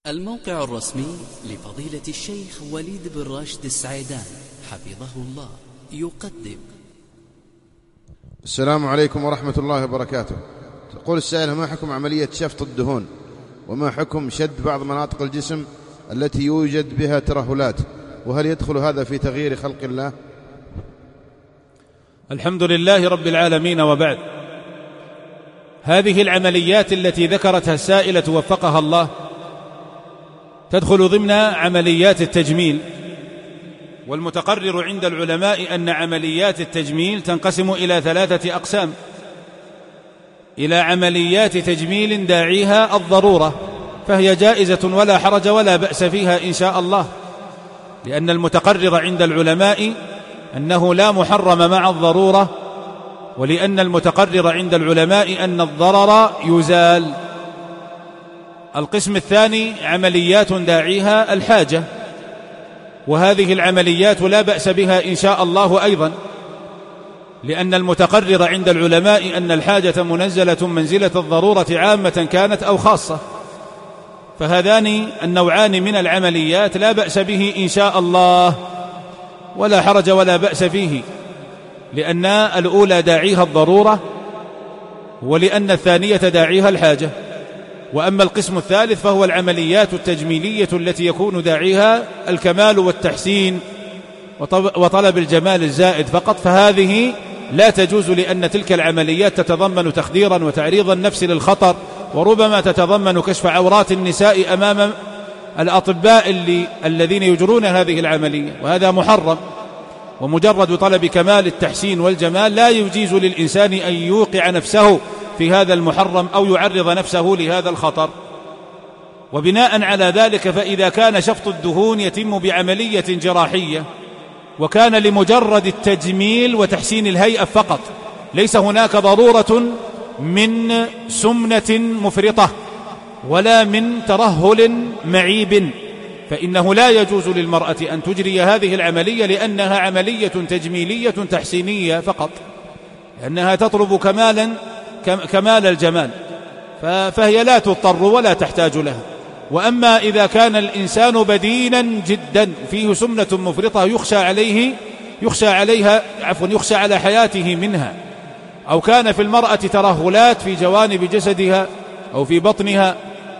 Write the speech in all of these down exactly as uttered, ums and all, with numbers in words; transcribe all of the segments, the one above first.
الموقع الرسمي لفضيلة الشيخ وليد بن راشد السعيدان حفظه الله يقدم. السلام عليكم ورحمة الله وبركاته. تقول السائلة: ما حكم عملية شفط الدهون؟ وما حكم شد بعض مناطق الجسم التي يوجد بها ترهلات؟ وهل يدخل هذا في تغيير خلق الله؟ الحمد لله رب العالمين، وبعد. هذه العمليات التي ذكرتها السائلة وفقها الله تدخل ضمن عمليات التجميل، والمتقرر عند العلماء أن عمليات التجميل تنقسم إلى ثلاثة أقسام: إلى عمليات تجميل داعيها الضرورة، فهي جائزة ولا حرج ولا بأس فيها إن شاء الله، لأن المتقرر عند العلماء أنه لا محرم مع الضرورة، ولأن المتقرر عند العلماء أن الضرر يزال. القسم الثاني عمليات داعيها الحاجة، وهذه العمليات لا بأس بها إن شاء الله أيضا، لأن المتقرر عند العلماء أن الحاجة منزلة منزلة الضرورة عامة كانت أو خاصة، فهذان النوعان من العمليات لا بأس به إن شاء الله ولا حرج ولا بأس فيه، لأن الأولى داعيها الضرورة، ولأن الثانية داعيها الحاجة. وأما القسم الثالث فهو العمليات التجميلية التي يكون داعيها الكمال والتحسين وطلب الجمال الزائد فقط، فهذه لا تجوز، لأن تلك العمليات تتضمن تخديرا وتعريض النفس للخطر، وربما تتضمن كشف عورات النساء أمام الأطباء اللي الذين يجرون هذه العملية، وهذا محرم. ومجرد طلب كمال التحسين والجمال لا يجيز للإنسان أن يوقع نفسه في هذا المحرم أو يعرض نفسه لهذا الخطر. وبناء على ذلك، فإذا كان شفط الدهون يتم بعملية جراحية وكان لمجرد التجميل وتحسين الهيئة فقط، ليس هناك ضرورة من سمنة مفرطة ولا من ترهل معيب، فإنه لا يجوز للمرأة أن تجري هذه العملية، لأنها عملية تجميلية تحسينية فقط، لأنها تطلب كمالا كمال الجمال، فهي لا تضطر ولا تحتاج لها. وأما إذا كان الإنسان بدينا جدا فيه سمنة مفرطة يخشى عليه يخشى عليها عفوا يخشى على حياته منها، أو كان في المرأة ترهلات في جوانب جسدها أو في بطنها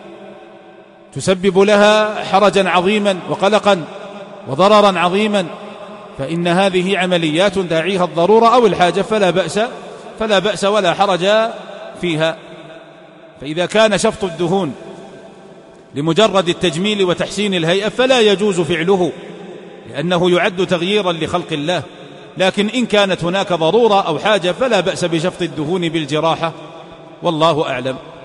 تسبب لها حرجا عظيما وقلقا وضررا عظيما، فإن هذه عمليات داعيها الضرورة أو الحاجة، فلا بأس فلا بأس ولا حرج فيها. فإذا كان شفط الدهون لمجرد التجميل وتحسين الهيئة فلا يجوز فعله، لأنه يعد تغييرا لخلق الله. لكن إن كانت هناك ضرورة أو حاجة فلا بأس بشفط الدهون بالجراحة، والله أعلم.